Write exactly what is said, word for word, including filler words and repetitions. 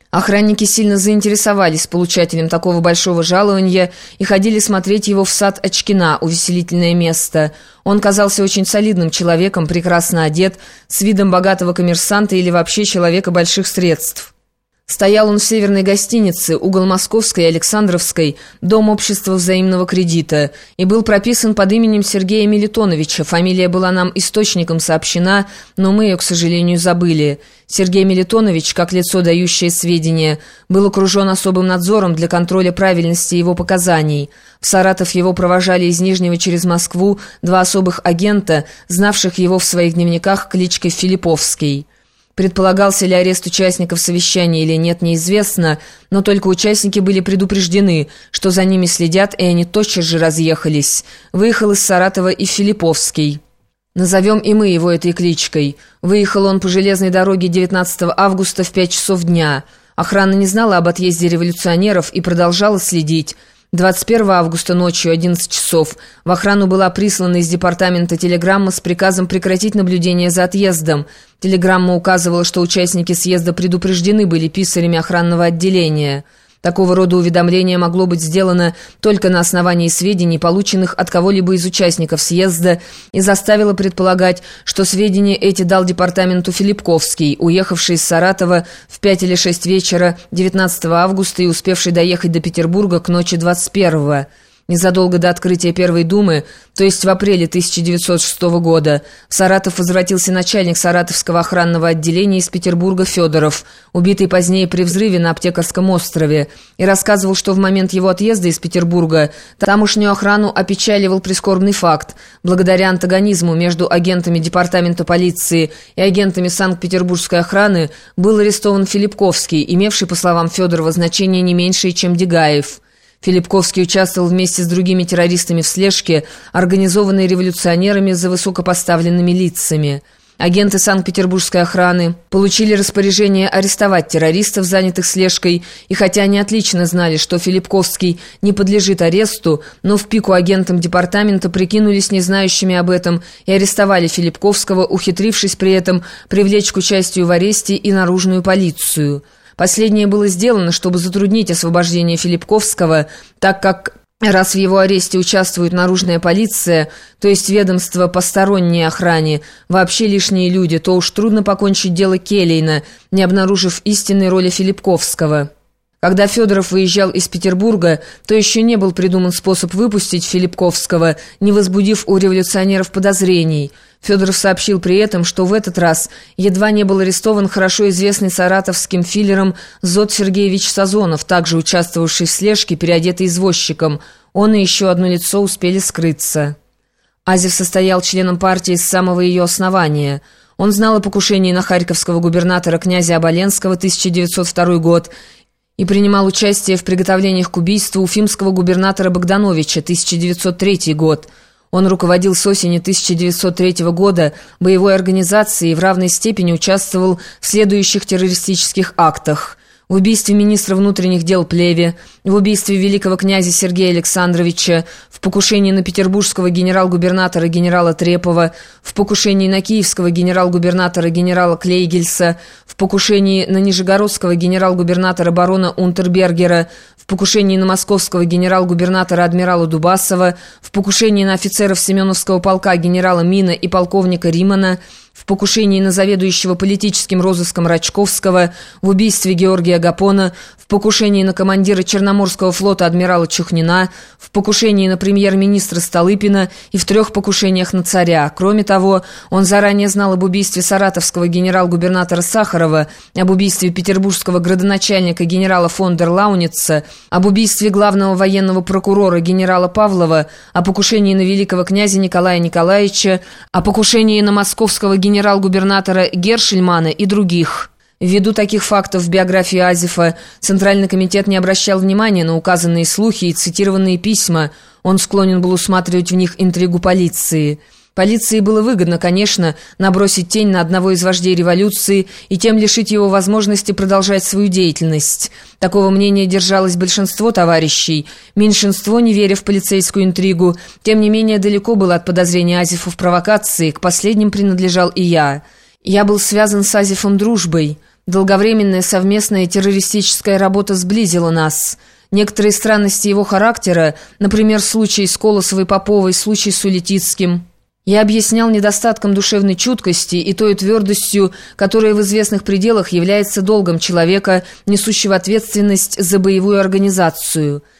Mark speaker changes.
Speaker 1: Охранники сильно заинтересовались получателем такого большого жалования и ходили смотреть его в сад Очкина, увеселительное место. Он казался очень солидным человеком, прекрасно одет, с видом богатого коммерсанта или вообще человека больших средств. Стоял он в северной гостинице, угол Московской и Александровской, дом общества взаимного кредита, и был прописан под именем Сергея Мелитоновича. Фамилия была нам источником сообщена, но мы ее, к сожалению, забыли. Сергей Мелитонович, как лицо, дающее сведения, был окружен особым надзором для контроля правильности его показаний. В Саратов его провожали из Нижнего через Москву два особых агента, знавших его в своих дневниках кличкой Филипповский. Предполагался ли арест участников совещания или нет, неизвестно, но только участники были предупреждены, что за ними следят, и они тотчас же разъехались. Выехал из Саратова и Филипповский. Назовем и мы его этой кличкой. Выехал он по железной дороге девятнадцатого августа в пять часов дня. Охрана не знала об отъезде революционеров и продолжала следить. двадцать первого августа ночью, одиннадцать часов, в охрану была прислана из департамента телеграмма с приказом прекратить наблюдение за отъездом. Телеграмма указывала, что участники съезда предупреждены были писарями охранного отделения. Такого рода уведомление могло быть сделано только на основании сведений, полученных от кого-либо из участников съезда, и заставило предполагать, что сведения эти дал департаменту Филипповский, уехавший из Саратова в пять или шесть вечера девятнадцатого августа и успевший доехать до Петербурга к ночи двадцать первого. Незадолго до открытия Первой Думы, то есть в апреле тысяча девятьсот шестого года, в Саратов возвратился начальник Саратовского охранного отделения из Петербурга Федоров, убитый позднее при взрыве на Аптекарском острове, и рассказывал, что в момент его отъезда из Петербурга тамошнюю охрану опечаливал прискорбный факт. Благодаря антагонизму между агентами департамента полиции и агентами Санкт-Петербургской охраны был арестован Филипповский, имевший, по словам Федорова, значение не меньшее, чем Дегаев. Филипповский участвовал вместе с другими террористами в слежке, организованной революционерами за высокопоставленными лицами. Агенты Санкт-Петербургской охраны получили распоряжение арестовать террористов, занятых слежкой, и хотя они отлично знали, что Филипповский не подлежит аресту, но в пику агентам департамента прикинулись незнающими об этом и арестовали Филипповского, ухитрившись при этом привлечь к участию в аресте и наружную полицию. Последнее было сделано, чтобы затруднить освобождение Филипповского, так как, раз в его аресте участвует наружная полиция, то есть ведомство посторонней охране, вообще лишние люди, то уж трудно покончить дело Келлейна, не обнаружив истинной роли Филипповского. Когда Федоров выезжал из Петербурга, то еще не был придуман способ выпустить Филипповского, не возбудив у революционеров подозрений. Федоров сообщил при этом, что в этот раз едва не был арестован хорошо известный саратовским филером Зод Сергеевич Сазонов, также участвовавший в слежке, переодетый извозчиком. Он и еще одно лицо успели скрыться. Азев состоял членом партии с самого ее основания. Он знал о покушении на харьковского губернатора князя Оболенского, тысяча девятьсот второй год, и принимал участие в приготовлениях к убийству уфимского губернатора Богдановича, тысяча девятьсот третий год. Он руководил с осени тысяча девятьсот третьего года боевой организацией и в равной степени участвовал в следующих террористических актах: в убийстве министра внутренних дел Плеве, в убийстве великого князя Сергея Александровича, в покушении на петербургского генерал-губернатора генерала Трепова, в покушении на киевского генерал-губернатора генерала Клейгельса, в покушении на нижегородского генерал-губернатора барона Унтербергера, в покушении на московского генерал-губернатора адмирала Дубасова, в покушении на офицеров Семеновского полка генерала Мина и полковника Римана, в покушении на заведующего политическим розыском Рачковского, в убийстве Георгия Гапона, в покушении на командира Черноморского флота адмирала Чухнина, в покушении на премьер-министра Столыпина и в трех покушениях на царя. Кроме того, он заранее знал об убийстве саратовского генерал-губернатора Сахарова, об убийстве петербургского градоначальника генерала фон дер Лауница, об убийстве главного военного прокурора генерала Павлова, о покушении на великого князя Николая Николаевича, о покушении на московского генерала генерал-губернатора Гершельмана и других. Ввиду таких фактов в биографии Азефа Центральный комитет не обращал внимания на указанные слухи и цитированные письма. Он склонен был усматривать в них интригу полиции. Полиции было выгодно, конечно, набросить тень на одного из вождей революции и тем лишить его возможности продолжать свою деятельность. Такого мнения держалось большинство товарищей. Меньшинство, не веря в полицейскую интригу, тем не менее далеко было от подозрения Азефа в провокации, к последним принадлежал и я. Я был связан с Азефом дружбой. Долговременная совместная террористическая работа сблизила нас. Некоторые странности его характера, например, случай с Колосовой-Поповой, случай с Улетицким, я объяснял недостатком душевной чуткости и той твердостью, которая в известных пределах является долгом человека, несущего ответственность за боевую организацию –